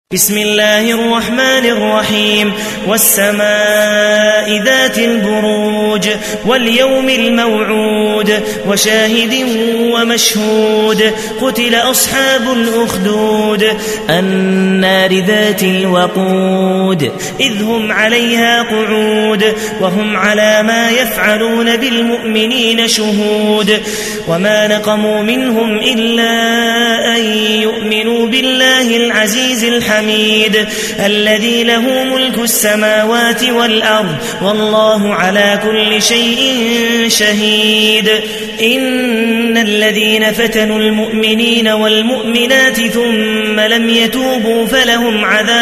بسم الله الرحمن الرحيم والسماء ذات البروج واليوم الموعود وشاهد ومشهود قتل أصحاب الأخدود النار ذات الوقود إذ هم عليها قعود وهم على ما يفعلون بالمؤمنين شهود وما نقموا منهم إلا أن يؤمنوا بالله العزيز الحميد الذي له ملك السماوات والأرض والله على كل شيء شهيد إن الذين فتنوا المؤمنين والمؤمنات ثم لم يتوبوا فلهم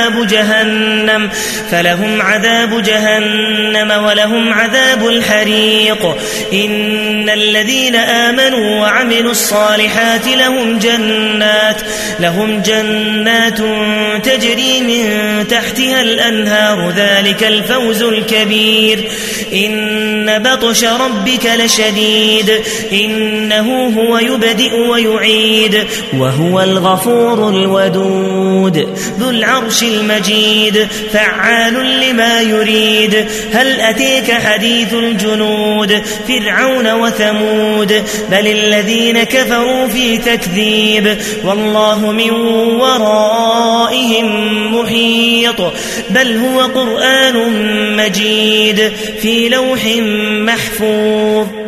عذاب جهنم ولهم عذاب الحريق إن الذين آمنوا وعملوا الصالحات لهم جنات تجري من تحتها الأنهار ذلك الفوز الكبير إن بطش ربك لشديد إنه هو يبدئ ويعيد وهو الغفور الودود ذو العرش المجيد فعال لما يريد هل أتيك حديث الجنود فرعون وثمود بل الذين كفروا في تكذيب والله من ورائهم محيط بل هو قرآن مجيد في لوح محفوظ